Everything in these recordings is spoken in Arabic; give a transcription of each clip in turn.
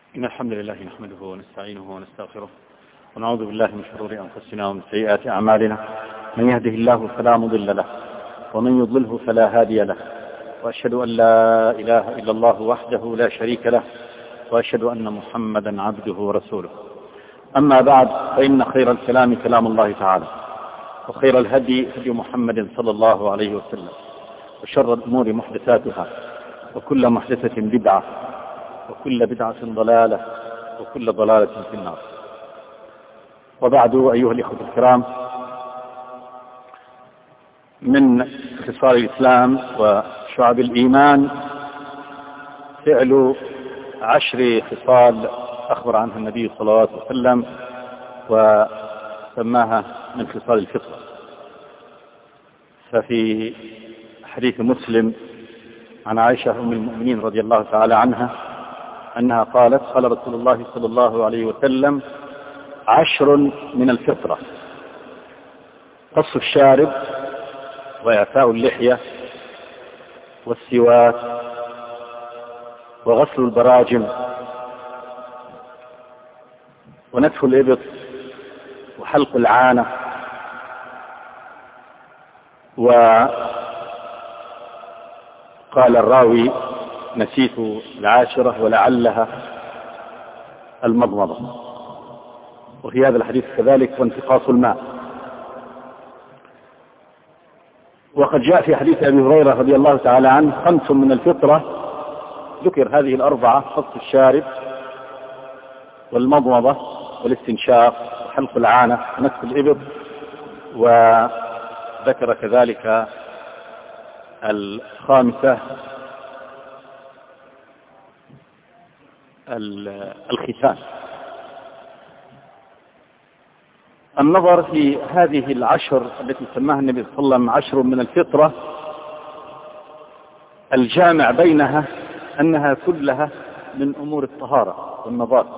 إن الحمد لله نحمده ونستعينه ونستغفره ونعوذ بالله من شرور أنفسنا ومن سيئات أعمالنا. من يهده الله فلا مضل له ومن يضلله فلا هادي له، وأشهد أن لا إله إلا الله وحده لا شريك له، وأشهد أن محمدا عبده ورسوله. أما بعد، فإن خير الكلام كلام الله تعالى، وخير الهدي هدي محمد صلى الله عليه وسلم، وشر الأمور محدثاتها، وكل محدثة بدعة، وكل بدعة ضلالة، وكل ضلالة في النار. وبعد، أيها الإخوة الكرام، من خصال الإسلام وشعب الإيمان فعل 10 خصال أخبر عنها النبي صلى الله عليه وسلم وسماها من خصال الفطرة. ففي حديث مسلم عن عائشة أم المؤمنين رضي الله تعالى عنها أنها قالت: قال رسول الله صلى الله عليه وسلم: 10 من الفطرة: قص الشارب، وإعفاء اللحية، والسواك، وغسل البراجم، ونتف الإبط، وحلق العانة. وقال الراوي: نسيت 10 ولعلها المضمضة. وفي هذا الحديث كذلك وانتقاص الماء. وقد جاء في حديث أبي هريرة رضي الله تعالى عنه 5 من الفطرة، ذكر هذه ال4: قص الشارب، والمضمضة، والاستنشاق، وحلق العانة، ونتف الإبط. وذكر كذلك الخامسة الختان. النظر في هذه 10 التي سماها النبي صلى الله عليه وسلم 10 من الفطرة، الجامع بينها أنها كلها من أمور الطهارة والنظافة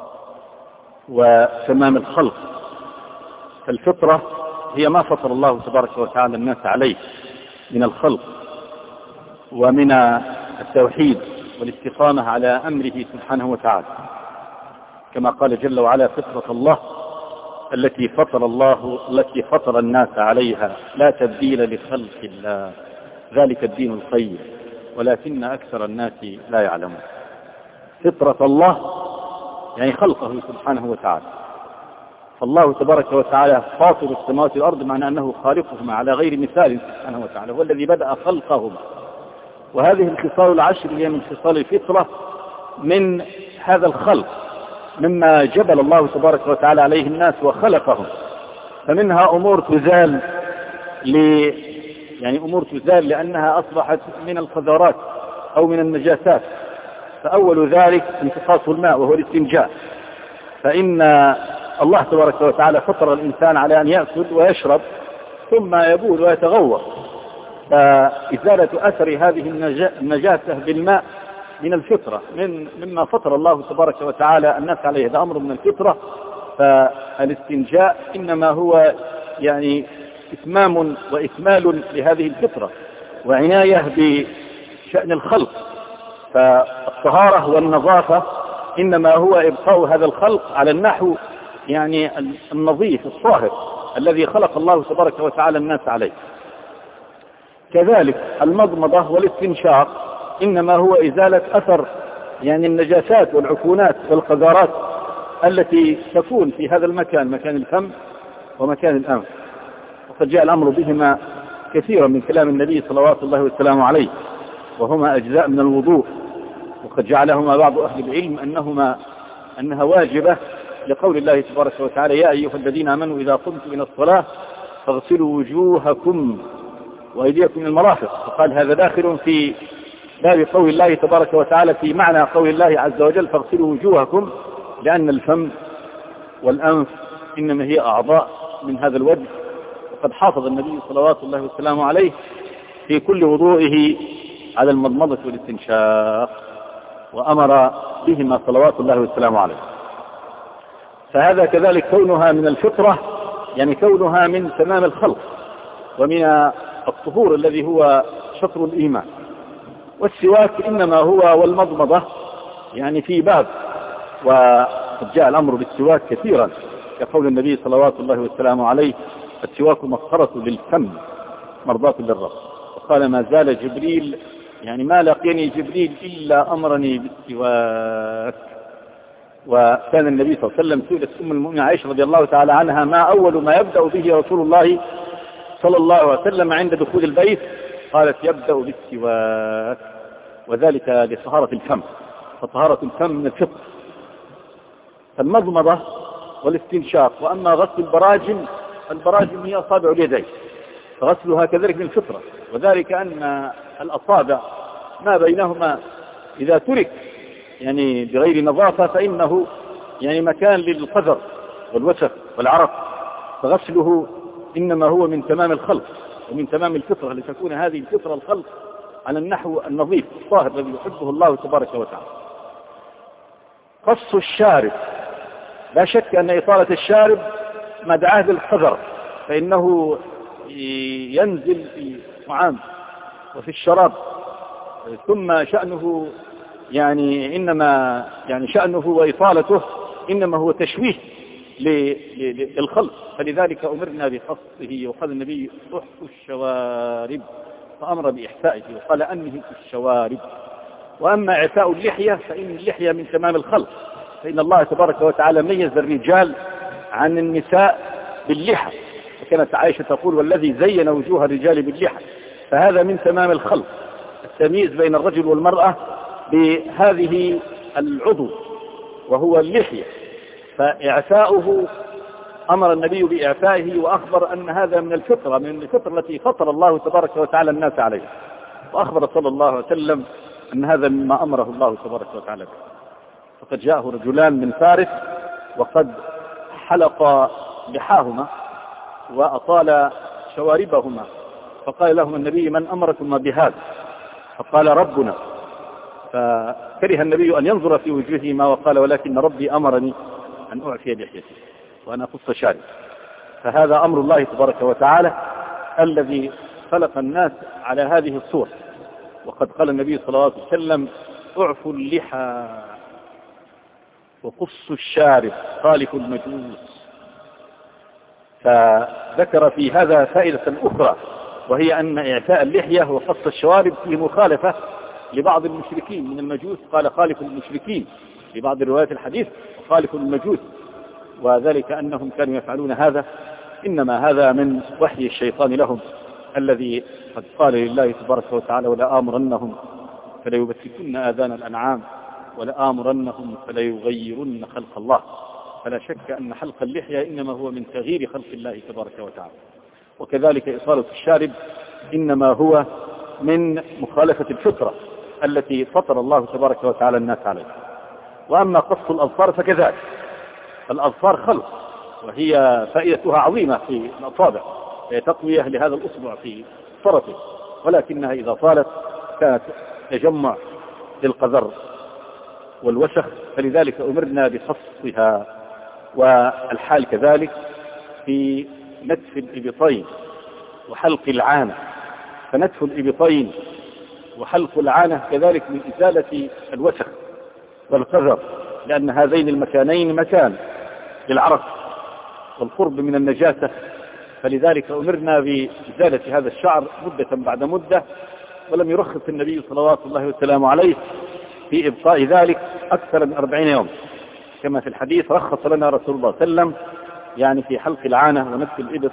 وتمام الخلق. فالفطرة هي ما فطر الله تبارك وتعالى الناس عليه من الخلق ومن التوحيد والاستقامة على أمره سبحانه وتعالى، كما قال جل وعلا: فطرة الله التي فطر الناس عليها لا تبديل لخلق الله، ذلك الدين القيم ولكن أكثر الناس لا يعلمون. فطرة الله يعني خلقه سبحانه وتعالى. فالله تبارك وتعالى فاطر السماوات والأرض، معنى أنه خالقهما على غير مثال سبحانه وتعالى، هو الذي بدأ خلقهما. وهذه الخصال 10 هي من خصال الفطرة، من هذا الخلق، مما جبل الله تبارك وتعالى عليه الناس وخلقهم. فمنها أمور تزال أمور تزال لأنها أصبحت من القذرات أو من النجاسات. فأول ذلك انتقاص الماء وهو الاستنجاء، فإن الله تبارك وتعالى فطر الإنسان على أن يأكل ويشرب ثم يبول ويتغوط. فإزالة أثر هذه النجاسة بالماء من الفطرة، مما فطر الله تبارك وتعالى الناس عليه، هذا أمر من الفطرة. فالاستنجاء إنما هو إتمام وإكمال لهذه الفطرة وعناية بشأن الخلق. فالطهارة والنظافة إنما هو إبقاء هذا الخلق على النحو النظيف الطاهر الذي خلق الله تبارك وتعالى الناس عليه. كذلك المضمضة والاستنشاق إنما هو إزالة أثر النجاسات والعفونات والقذارات التي تكون في هذا المكان، مكان الفم ومكان الأنف. وقد جاء الأمر بهما كثيرا من كلام النبي صلوات الله وسلامه عليه، وهما أجزاء من الوضوء. وقد جعلهما بعض أهل العلم أنها واجبة لقول الله تبارك وتعالى: يا أيها الذين آمنوا إذا قمتم إلى الصلاة فاغسلوا وجوهكم وأيديكم من المرافق. وقال هذا داخل في باب قول الله تبارك وتعالى في معنى قول الله عز وجل: فاغسلوا وجوهكم، لأن الفم والأنف إنما هي أعضاء من هذا الوجه. وقد حافظ النبي صلوات الله وسلامه عليه في كل وضوئه على المضمضة والاستنشاق، وأمر بهما صلوات الله وسلامه عليه. فهذا كذلك كونها من الفطرة، كونها من تمام الخلق ومن الطهور الذي هو شطر الإيمان. والسواك إنما هو والمضمضة في باب وقد جاء الأمر بالسواك كثيرا كقول النبي صلوات الله وسلامه عليه: السواك مطهرة للفم مرضاة للرب. وقال: ما زال جبريل، يعني ما لقيني جبريل إلا أمرني بالسواك. وكان النبي صلى الله عليه وسلم سئلت أم المؤمنين عائشة رضي الله تعالى عنها: ما أول ما يبدأ به رسول الله صلى الله عليه وسلم عند دخول البيت؟ قالت: يبدأ بالسواك، وذلك لطهارة الفم، فطهارة الفم من الفطر، المضمضة والاستنشاق. وأما غسل البراجم هي أصابع اليدين، فغسلها كذلك من الفطرة، وذلك أن الأصابع ما بينهما إذا ترك يعني بغير نظافة فإنه يعني مكان للقذر والوسخ والعرق، فغسله إنما هو من تمام الخلق ومن تمام الفطرة، لتكون هذه الفطرة الخلق على النحو النظيف الطاهر الذي يحبه الله تبارك وتعالى. قص الشارب، لا شك أن إطالة الشارب مدعاة للقذر، فإنه ينزل في الطعام وفي الشراب، ثم شأنه شأنه وإطالته إنما هو تشويه للخلق، فلذلك أمرنا بقصه. وقال النبي: احفوا الشوارب، فأمر بإحفائه وقال: أنهوا الشوارب. وأما إعفاء اللحية فإن اللحية من تمام الخلق، فإن الله تبارك وتعالى ميز الرجال عن النساء باللحى، وكانت عائشة تقول: والذي زين وجوه الرجال باللحى. فهذا من تمام الخلق، التمييز بين الرجل والمرأة بهذه العضو وهو اللحية، فإعفاؤه أمر النبي بإعفائه، وأخبر أن هذا من الفطرة التي فطر الله تبارك وتعالى الناس عليها، وأخبر صلى الله عليه وسلم أن هذا مما أمره الله تبارك وتعالى به. فقد جاءه رجلان من فارس وقد حلق لحاهما وأطال شواربهما، فقال لهم النبي: من أمركم بهذا؟ فقال: ربنا. فكره النبي أن ينظر في وجوههما وقال: ولكن ربي أمرني أن أعفي لحيتي وأن أقص شاربي. فهذا أمر الله تبارك وتعالى الذي خلق الناس على هذه الصورة. وقد قال النبي صلى الله عليه وسلم: اعفوا اللحى وقصوا الشارب خالفوا المجوس. فذكر في هذا فائدة أخرى، وهي أن إعفاء اللحية وقص الشوارب فيه مخالفة لبعض المشركين من المجوس، قال: خالفوا المشركين في بعض روايات الحديث، وخالفوا المجوس، وذلك أنهم كانوا يفعلون هذا، إنما هذا من وحي الشيطان لهم، الذي قد قال لله تبارك وتعالى: ولآمرنهم فليبتكن آذان الأنعام ولآمرنهم فليغيرن خلق الله. فلا شك أن حلق اللحية إنما هو من تغيير خلق الله تبارك وتعالى، وكذلك إصالة الشارب إنما هو من مخالفة الفطرة التي فطر الله تبارك وتعالى الناس عليها. وأما قص الأظفار فكذلك، الأظفار خلق، وهي فائدتها عظيمة في الأصابع، هي تقوية لهذا الأصبع في طرفه، ولكنها إذا طالت كانت تجمع للقذر والوسخ، فلذلك أمرنا بقصها. والحال كذلك في نتف الإبطين وحلق العانة، فنتف الإبطين وحلق العانة كذلك من إزالة الوسخ والقذر، لأن هذين المكانين مكان للعرق والقرب من النجاسة، فلذلك أمرنا بإزالة هذا الشعر مدة بعد مدة، ولم يرخص النبي صلوات الله وسلامه عليه في إبقاء ذلك أكثر من 40 يوم، كما في الحديث: رخص لنا رسول الله صلى الله عليه وسلم يعني في حلق العانة ونتف الإبط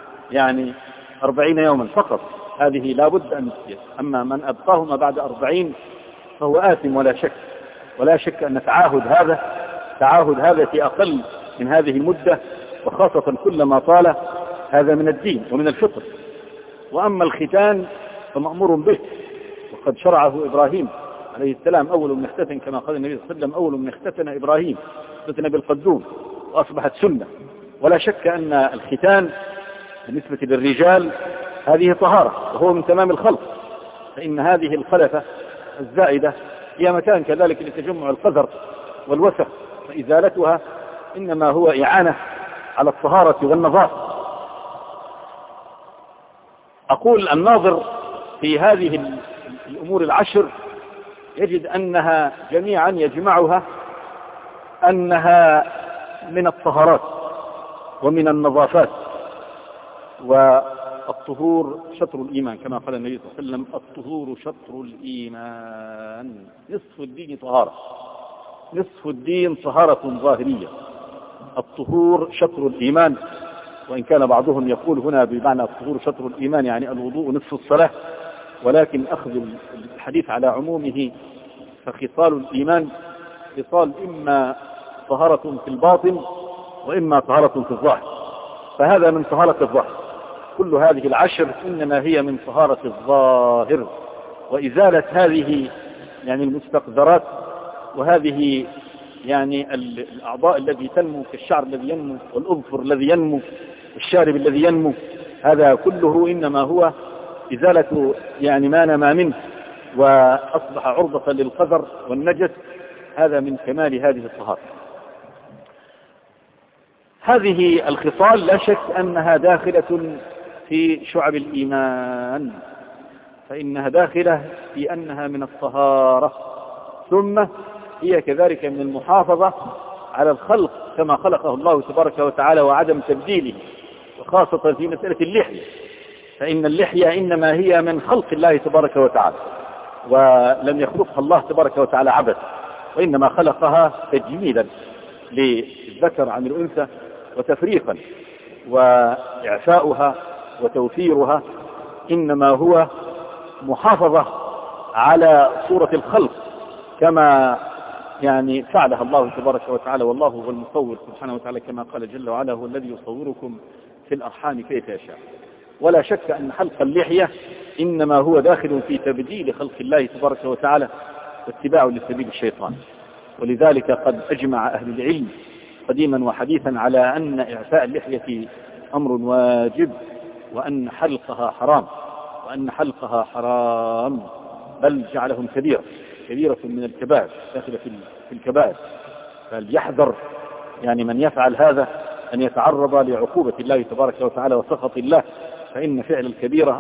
40 يوما فقط. هذه لا بد أن تسير، أما من أبقاهما بعد 40 فهو آثم ولا شك أن تعاهد هذا في أقل من هذه المدة، وخاصة كلما طال، هذا من الدين ومن الفطر. وأما الختان فمأمور به، وقد شرعه إبراهيم عليه السلام أول من اختتن، كما قال النبي صلى الله عليه وسلم: أول من اختتن إبراهيم، اختتن بالقدوم، وأصبحت سنة. ولا شك أن الختان بالنسبة للرجال هذه طهارة، وهو من تمام الخلق، فإن هذه الخلفة الزائدة هي مكان كذلك لتجمع القذر والوسخ، فإزالتها إنما هو إعانة على الطهارة والنظافة. أقول: الناظر في هذه الأمور العشر يجد أنها جميعا يجمعها أنها من الطهارات ومن النظافات، والطهور شطر الإيمان كما قال النبي صلى الله عليه وسلم: الطهور شطر الإيمان، نصف الدين طهارة، نصف الدين طهارة ظاهرية. الطهور شطر الإيمان، وإن كان بعضهم يقول هنا بمعنى الطهور شطر الإيمان يعني الوضوء نصف الصلاة، ولكن أخذ الحديث على عمومه فخصال الإيمان خصال إما طهارة في الباطن وإما طهارة في الظاهر، فهذا من طهارة الظاهر. كل هذه العشر إنما هي من طهارة الظاهر، وإزالة هذه يعني المستقذرات، وهذه يعني الأعضاء الذي تنمو كالشعر الذي ينمو والأظفر الذي ينمو والشارب الذي ينمو، هذا كله إنما هو إزالة يعني ما نما منه وأصبح عرضة للقذر والنجس. هذا من كمال هذه الطهارة. هذه الخصال لا شك أنها داخلة في شعب الإيمان، فإنها داخلة في أنها من الطهارة، ثم هي كذلك من المحافظة على الخلق كما خلقه الله تبارك وتعالى وعدم تبديله، وخاصة في مسألة اللحية، فإن اللحية إنما هي من خلق الله تبارك وتعالى، ولم يخلقها الله تبارك وتعالى عبث، وإنما خلقها تجميلا للذكر عن الأنثى وتفريقا، وإعفاؤها وتوفيرها إنما هو محافظة على صورة الخلق كما يعني فعلها الله تبارك وتعالى. والله هو المصور سبحانه وتعالى كما قال جل وعلا: هو الذي يصوركم في الأرحام كيف يشاء. ولا شك أن حلق اللحية إنما هو داخل في تبديل خلق الله تبارك وتعالى واتباع لسبيل الشيطان. ولذلك قد أجمع أهل العلم قديما وحديثا على أن إعفاء اللحية أمر واجب، وأن حلقها حرام، وأن حلقها حرام، بل جعلهم كبيرة من الكبائر، داخلة في الكبائر. فليحذر يعني من يفعل هذا أن يتعرض لعقوبة الله تبارك وتعالى وسخط الله، فإن فعل الكبيرة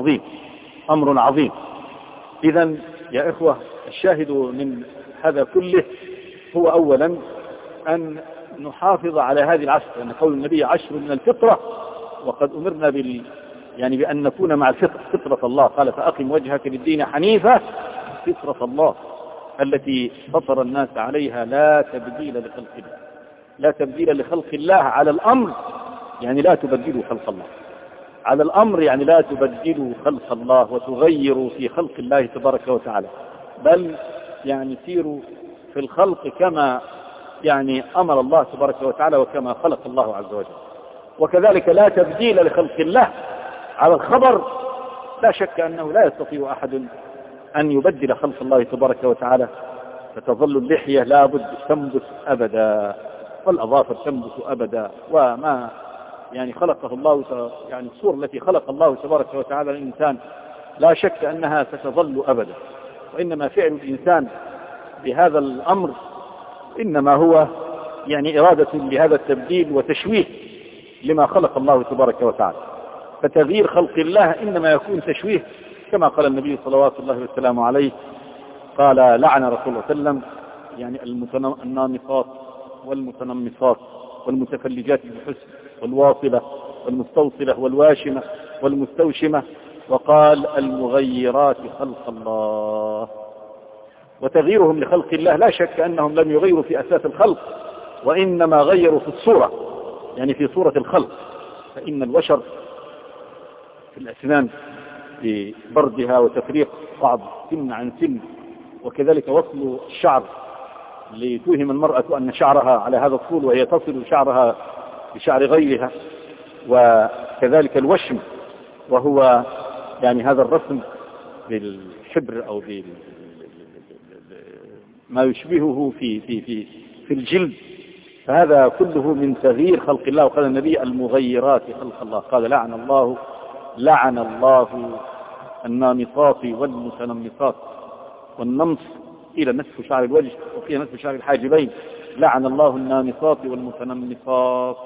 أمر عظيم. إذن يا إخوة، الشاهد من هذا كله هو أولا أن نحافظ على هذه العشر، لأن قول النبي: عشر من الفطرة، وقد أمرنا يعني بأن نكون مع الفطرة، فطرة الله. قال: فأقم وجهك للدين حنيفة، فطرة الله التي فطر الناس عليها، لا تبديل لخلق الله. لا تبديل لخلق الله على الأمر يعني لا تبدلوا خلق الله، على الأمر يعني لا تبدلوا خلق الله وتغيروا في خلق الله تبارك وتعالى، بل يعني سيروا في الخلق كما يعني أمر الله تبارك وتعالى وكما خلق الله عز وجل. وكذلك لا تبديل لخلق الله على الخبر، لا شك أنه لا يستطيع أحد أن يبدل خلق الله تبارك وتعالى، فتظل اللحية لا بد تنبت أبدا، والأظافر تنبت أبدا، وما يعني خلقه الله يعني الصورة التي خلق الله تبارك وتعالى للإنسان لا شك أنها ستظل أبدا. وإنما فعل الإنسان بهذا الأمر إنما هو يعني إرادة لهذا التبديل وتشويه لما خلق الله تبارك وتعالى. فتغيير خلق الله إنما يكون تشويه، كما قال النبي صلوات الله وسلامه عليه: قال: لعن رسول الله صلى الله عليه وسلم يعني النامصات والمتنمصات والمتفلجات بالحسن والواصلة والمستوصلة والواشمة والمستوشمة، وقال: المغيرات خلق الله. وتغييرهم لخلق الله لا شك أنهم لم يغيروا في أساس الخلق، وإنما غيروا في الصورة، يعني في صورة الخلق. فإن الوشر في الأسنان ببردها وتفريق بعض سن عن سن، وكذلك وصل الشعر لتوهم المرأة أن شعرها على هذا الطول وهي تصل شعرها بشعر غيرها، وكذلك الوشم وهو يعني هذا الرسم بالحبر أو ما يشبهه في الجلد، فهذا كله من تغيير خلق الله. وقال النبي: المغيرات خلق الله. قال: لعن الله النامصات والمتنمصات. والنمص إلى نصف شعر الوجه وقيل نصف شعر الحاجبين. لعن الله النامصات والمتنمصات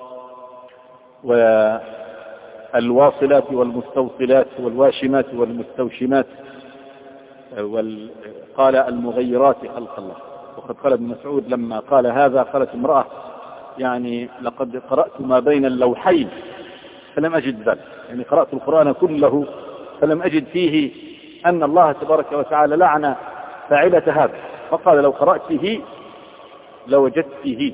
والواصلات والمستوصلات والواشمات والمستوشمات. قال: المغيرات خلق الله. وقد قال ابن مسعود لما قال هذا قالت امرأة يعني لقد قرأت ما بين اللوحين فلم أجد ذلك، يعني قرأت القرآن كله فلم أجد فيه أن الله تبارك وتعالى لعن فاعلة هذا، فقال لو قرأته لوجدته.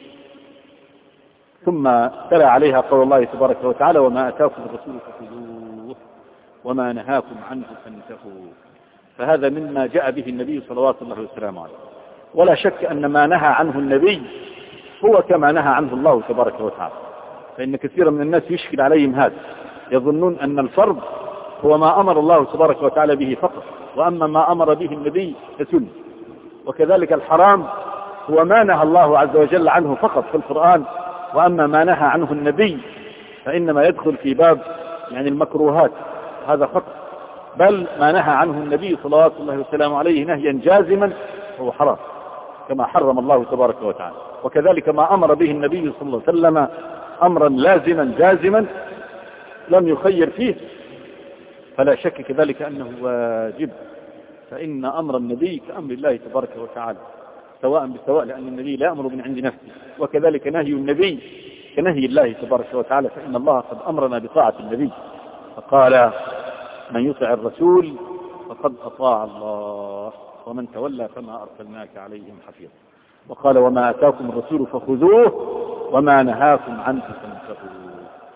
ثم تلا عليها قول الله تبارك وتعالى وما أتاكم الرسول فخذوه وما نهاكم عنه فانتهوا. فهذا مما جاء به النبي صلوات الله وسلامه عليه، ولا شك أن ما نهى عنه النبي هو كما نهى عنه الله تبارك وتعالى، فإن كثيرا من الناس يشكل عليهم هذا، يظنون أن الفرض هو ما أمر الله تبارك وتعالى به فقط، وأما ما أمر به النبي فسنة. وكذلك الحرام هو ما نهى الله عز وجل عنه فقط في القرآن، وأما ما نهى عنه النبي فإنما يدخل في باب يعني المكروهات، هذا فقط. بل ما نهى عنه النبي صلوات الله وسلامه عليه نهيا جازما هو حرام كما حرم الله تبارك وتعالى. وكذلك ما أمر به النبي صلى الله عليه وسلم أمرا لازما جازما لم يخير فيه فلا شك كذلك أنه واجب. فإن أمر النبي كأمر الله تبارك وتعالى سواء بسواء، لأن النبي لا يأمر من عند نفسه، وكذلك نهي النبي كنهي الله تبارك وتعالى، فإن الله قد أمرنا بطاعة النبي فقال من يطع الرسول فقد أطاع الله ومن تولى فما أرسلناك عليهم حفيظا. وقال وما آتاكم الرسول فخذوه وما نهاكم عنه فانتهوا.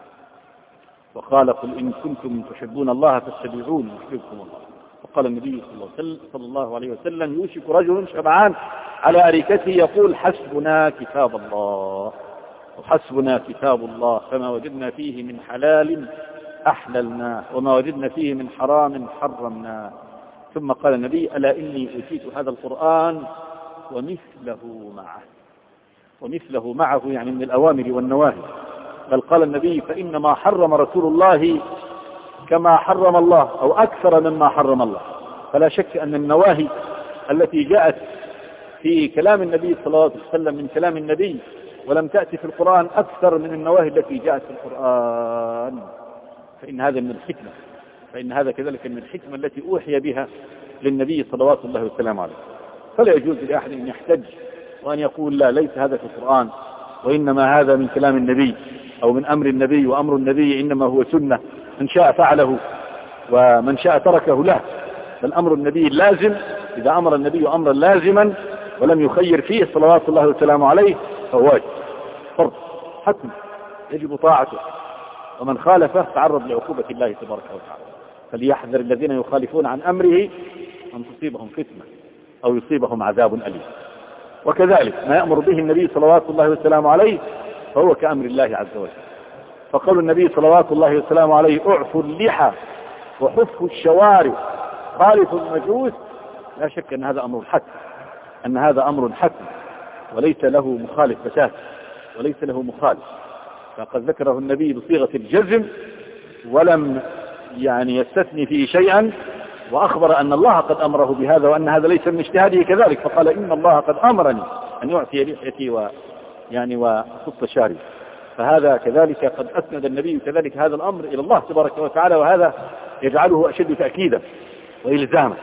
وقال قل إن كنتم تحبون الله فاتبعوني يحببكم الله. وقال النبي صلى الله عليه وسلم يوشك رجل شبعان على أريكته يقول حسبنا كتاب الله وحسبنا كتاب الله فما وجدنا فيه من حلال أحللناه وما وجدنا فيه من حرام حرمناه. ثم قال النبي ألا إني أوتيت هذا القرآن ومثله معه. ومثله معه يعني من الأوامر والنواهي. بل قال النبي فإنما حرم رسول الله كما حرم الله أو أكثر مما حرم الله. فلا شك أن النواهي التي جاءت في كلام النبي صلى الله عليه وسلم من كلام النبي ولم تأتي في القرآن أكثر من النواهي التي جاءت في القرآن، فإن هذا من الحكمة، فإن هذا كذلك من الحكمة التي أوحي بها للنبي صلوات الله وسلامه عليه. فلا يجوز لأحد أن يحتج وأن يقول لا ليس هذا في القرآن وإنما هذا من كلام النبي أو من أمر النبي، وأمر النبي إنما هو سنة من شاء فعله ومن شاء تركه له. بل أمر النبي لازم، إذا أمر النبي أمرا لازما ولم يخير فيه صلوات الله وسلامه عليه فهو واجب فرض حتم يجب طاعته، ومن خالفه تعرض لعقوبة الله تبارك وتعالى. فليحذر الذين يخالفون عن أمره أن تصيبهم فتنة أو يصيبهم عذاب أليم. وكذلك ما يأمر به النبي صلوات الله وسلامه عليه فهو كأمر الله عز وجل. فقول النبي صلوات الله وسلامه عليه اعفوا اللحى وحفوا الشوارب خالفوا المجوس، لا شك أن هذا أمر حتم، أن هذا أمر حتم وليس له مخالف بتاتا وليس له مخالف. فقد ذكره النبي بصيغة الجزم ولم يعني يستثني فيه شيئا، وأخبر أن الله قد أمره بهذا وأن هذا ليس من اجتهاده كذلك. فقال إن الله قد أمرني أن يعطي لحيتي وخط شاري. فهذا كذلك قد أسند النبي كذلك هذا الأمر إلى الله تبارك وتعالى، وهذا يجعله أشد تأكيدا وإلزاما.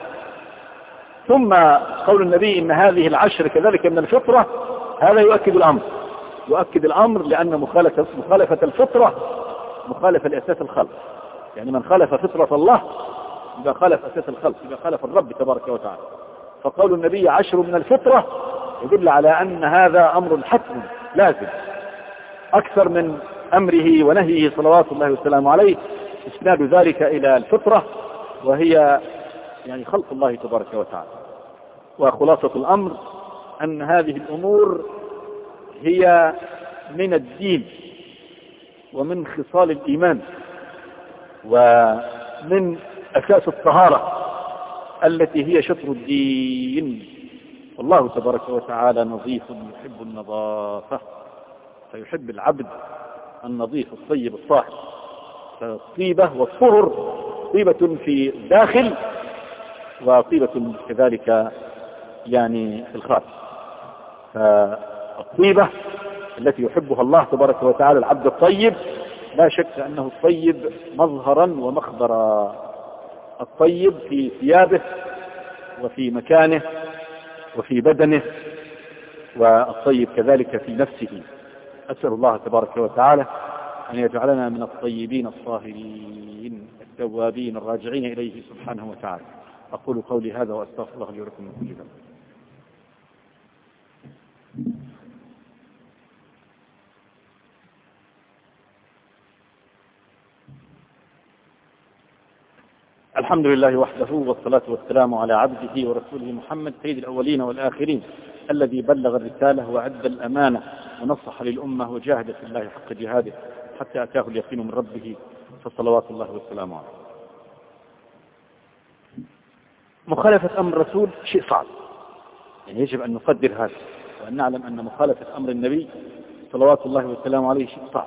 ثم قول النبي إن هذه العشر كذلك من الفطرة، هذا يؤكد الأمر لأن مخالفة الفطرة مخالفة لأساس الخلق. يعني من خالف فطرة الله إذا خالف أساس الخلق، إذا خالف الرب تبارك وتعالى. فقول النبي عشر من الفطرة يدل على أن هذا أمر حتم لازم أكثر من أمره ونهيه صلوات الله وسلامه عليه. إسناد ذلك إلى الفطرة وهي يعني خلق الله تبارك وتعالى. وخلاصة الأمر أن هذه الأمور هي من الدين ومن خصال الإيمان ومن أساس الطهارة التي هي شطر الدين. والله تبارك وتعالى نظيف يحب النظافة، فيحب العبد النظيف الطيب الطاهر. فالطيبة والطهر طيبة في الداخل وطيبة كذلك يعني في الخارج. فالطيبة التي يحبها الله تبارك وتعالى العبد الطيب لا شك أنه الطيب مظهرا ومخبرا. الطيب في ثيابه وفي مكانه وفي بدنه والطيب كذلك في نفسه. أسأل الله تبارك وتعالى أن يجعلنا من الطيبين الطاهرين التوابين الراجعين إليه سبحانه وتعالى. أقول قولي هذا وأستغفر الله لي ولكم من كل ذنب. الحمد لله وحده، والصلاة والسلام على عبده ورسوله محمد سيد الأولين والآخرين، الذي بلغ الرسالة وأدى الأمانة ونصح للأمة وجاهد في الله حق جهاده حتى أتاه اليقين من ربه، فصلوات الله والسلام عليه. مخالفة أمر الرسول شيء صعب، يعني يجب أن نقدر هذا وأن نعلم أن مخالفة أمر النبي صلوات الله والسلام عليه شيء صعب،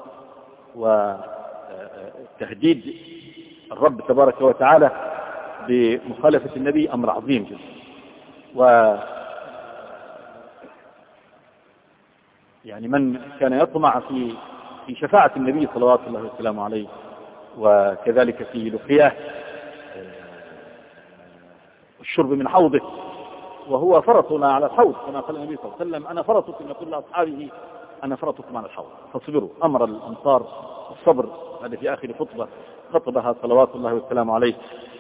وتهديد الرب تبارك وتعالى بمخالفة النبي أمر عظيم جدا. يعني من كان يطمع في شفاعة النبي صلوات الله والسلام عليه وكذلك في لقياه الشرب من حوضه، وهو فرطنا على الحوض كما قال النبي صلى الله عليه وسلم: أنا فرطكم، يقول لأصحابه: أنا فرطكم على الحوض فاصبروا. أمر الأنصار الصبر، هذا في آخر خطبة خطبها صلوات الله والسلام عليه،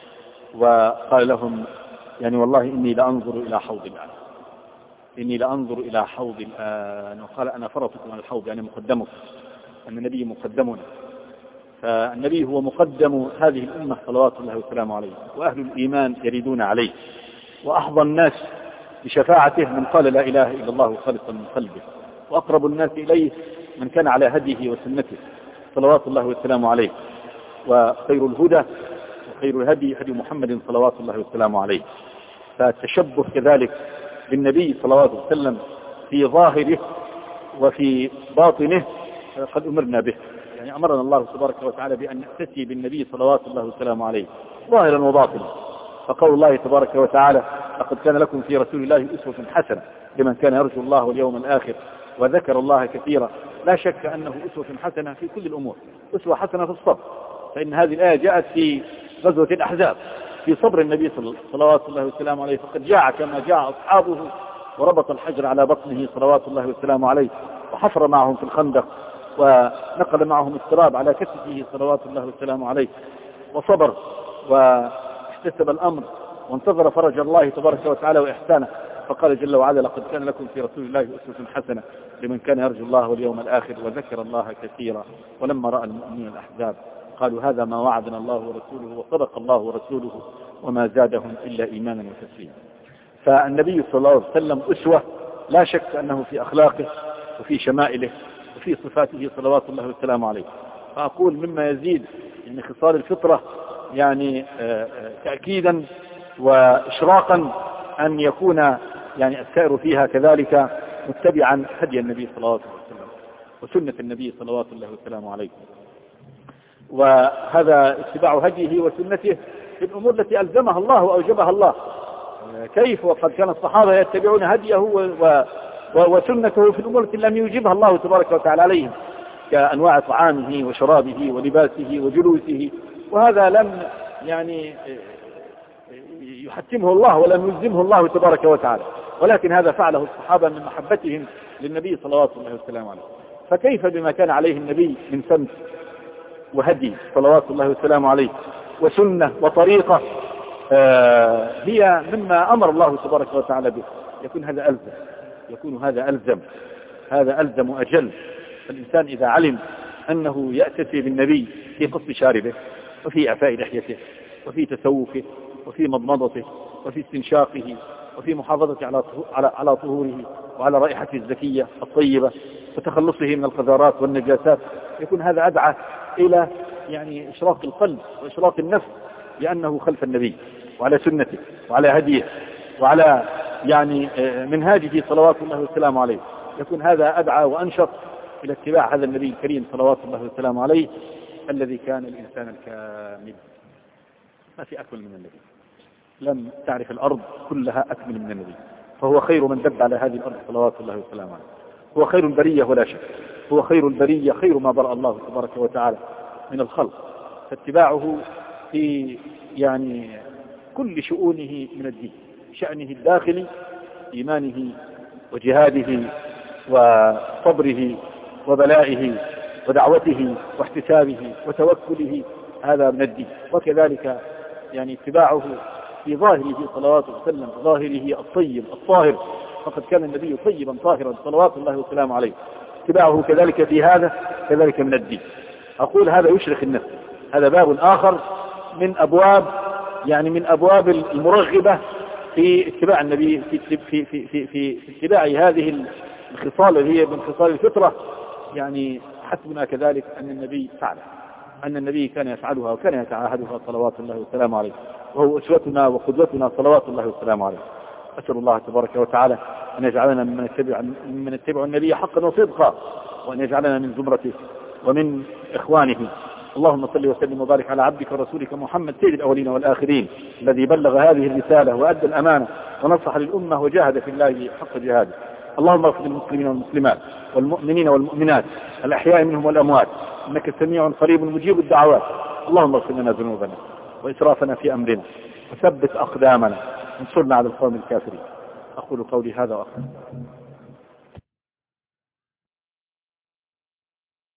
وقال لهم: يعني والله إني لأنظر إلى حوض الآن، إني لأنظر إلى حوض الآن. وقال: أنا فرطكم على الحوض، يعني مقدمكم، أن النبي مقدمنا، فالنبي هو مقدم هذه الأمة صلوات الله والسلام عليه، وأهل الإيمان يريدون عليه، وأحظى الناس بشفاعته من قال لا إله إلا الله خالصا من قلبه، وأقرب الناس إليه من كان على هديه وسنته صلوات الله والسلام عليه. وخير الهدى وخير الهدي هدي محمد صلوات الله والسلام عليه. فالتشبه كذلك بالنبي صلوات الله وسلم في ظاهره وفي باطنه قد أمرنا به، يعني أمرنا الله تبارك وتعالى بأن نأتي بالنبي صلوات الله والسلام عليه ظاهرا وباطنا. فقول الله تبارك وتعالى: لقد كان لكم في رسول الله أسوة حسنة لمن كان يرجو الله واليوم الآخر وذكر الله كثيرا. لا شك أنه أسوة حسنة في كل الأمور، أسوة حسنة في الصبر، فإن هذه الآية جاءت في غزوة الأحزاب في صبر النبي صلوات الله والسلام عليه، فقد جاء كما جاء أصحابه وربط الحجر على بطنه صلوات الله والسلام عليه، وحفر معهم في الخندق، ونقل معهم التراب على كتفه صلوات الله والسلام عليه، وصبر واحتسب الأمر وانتظر فرج الله تبارك وتعالى وإحسانه. فقال جل وعلا: لقد كان لكم في رسول الله أسوة حسنة لمن كان يرجو الله واليوم الآخر وذكر الله كثيرا. ولما رأى المؤمنون الأحزاب قالوا: هذا ما وعدنا الله ورسوله وصدق الله ورسوله وما زادهم إلا إيمانا وتسليما. فالنبي صلى الله عليه وسلم أسوة لا شك أنه في أخلاقه وفي شمائله وفي صفاته صلوات الله والسلام عليه. فأقول مما يزيد يعني خصال الفطرة يعني تأكيدا وإشراقا أن يكون يعني السائر فيها كذلك متبعا هدي النبي صلى الله عليه وسلم وسنة النبي صلوات الله والسلام عليه. وهذا اتباع هديه وسنته في الأمور التي ألزمها الله وأوجبها الله. كيف وقد كان الصحابة يتبعون هديه وسنته في الأمور التي لم يوجبها الله تبارك وتعالى عليهم، كأنواع طعامه وشرابه ولباسه وجلوسه، وهذا لم يعني يحتمه الله ولم يلزمه الله تبارك وتعالى، ولكن هذا فعله الصحابة من محبتهم للنبي صلوات الله والسلام عليه. فكيف بما كان عليه النبي من سمت وهدي صلوات الله والسلام عليه وسنة وطريقة هي مما أمر الله تبارك وتعالى به، يكون هذا ألزم، يكون هذا ألزم أجل. فالإنسان إذا علم أنه يأتسي بالنبي في قص شاربه وفي إعفاء لحيته وفي تسوفه وفي مضمضته وفي استنشاقه وفي محافظة على طهوره وعلى رائحته الزكية الطيبة وتخلصه من القذارات والنجاسات، يكون هذا أدعى إلى يعني إشراق القلب وإشراق النفس لأنه خلف النبي وعلى سنته وعلى هديه وعلى يعني منهاجه صلوات الله والسلام عليه. يكون هذا أدعى وأنشط إلى اتباع هذا النبي الكريم صلوات الله والسلام عليه الذي كان الإنسان الكامل. ما في أكمل من النبي، لم تعرف الأرض كلها أكمل من النبي، فهو خير من دب على هذه الأرض صلوات الله والسلام عليه. هو خير البرية ولا شك، هو خير البرية، خير ما برأ الله تبارك وتعالى من الخلق. فاتباعه في يعني كل شؤونه من الدين، شأنه الداخلي، إيمانه وجهاده وصبره وبلائه ودعوته واحتسابه وتوكله، هذا من الدين. وكذلك يعني اتباعه في ظاهره صلوات الله وسلم، ظاهره الطيب الطاهر، فقد كان النبي طيبا طاهرا صلوات الله وسلامه عليه. اتباعه كذلك في هذا كذلك من الدين. أقول هذا يشرخ النفس، هذا باب آخر من أبواب من أبواب المرغبة في اتباع النبي، في اتباع هذه الخصال اللي هي من خصال الفطرة. يعني حسبنا كذلك أن النبي فعل، أن النبي كان يفعلها وكان يتعاهدها صلوات الله وسلامه عليه، وهو أسوتنا وقدوتنا صلوات الله وسلامه عليه. أسأل الله تبارك وتعالى أن يجعلنا ممن يتبع النبي حقا وصدقا، وأن يجعلنا من زمرته ومن إخوانه. اللهم صل وسلم وبارك على عبدك ورسولك محمد سيد الأولين والآخرين، الذي بلغ هذه الرسالة وأدى الأمانة ونصح للأمة وجاهد في الله حق جهاده. اللهم اغفر للمسلمين والمسلمات والمؤمنين والمؤمنات الأحياء منهم والأموات، إنك سميع قريب مجيب الدعوات. اللهم اغفر لنا ذنوبنا وإسرافنا في أمرنا وثبت أقدامنا وانصرنا على القوم الكافرين. أقول قولي هذا وأخذ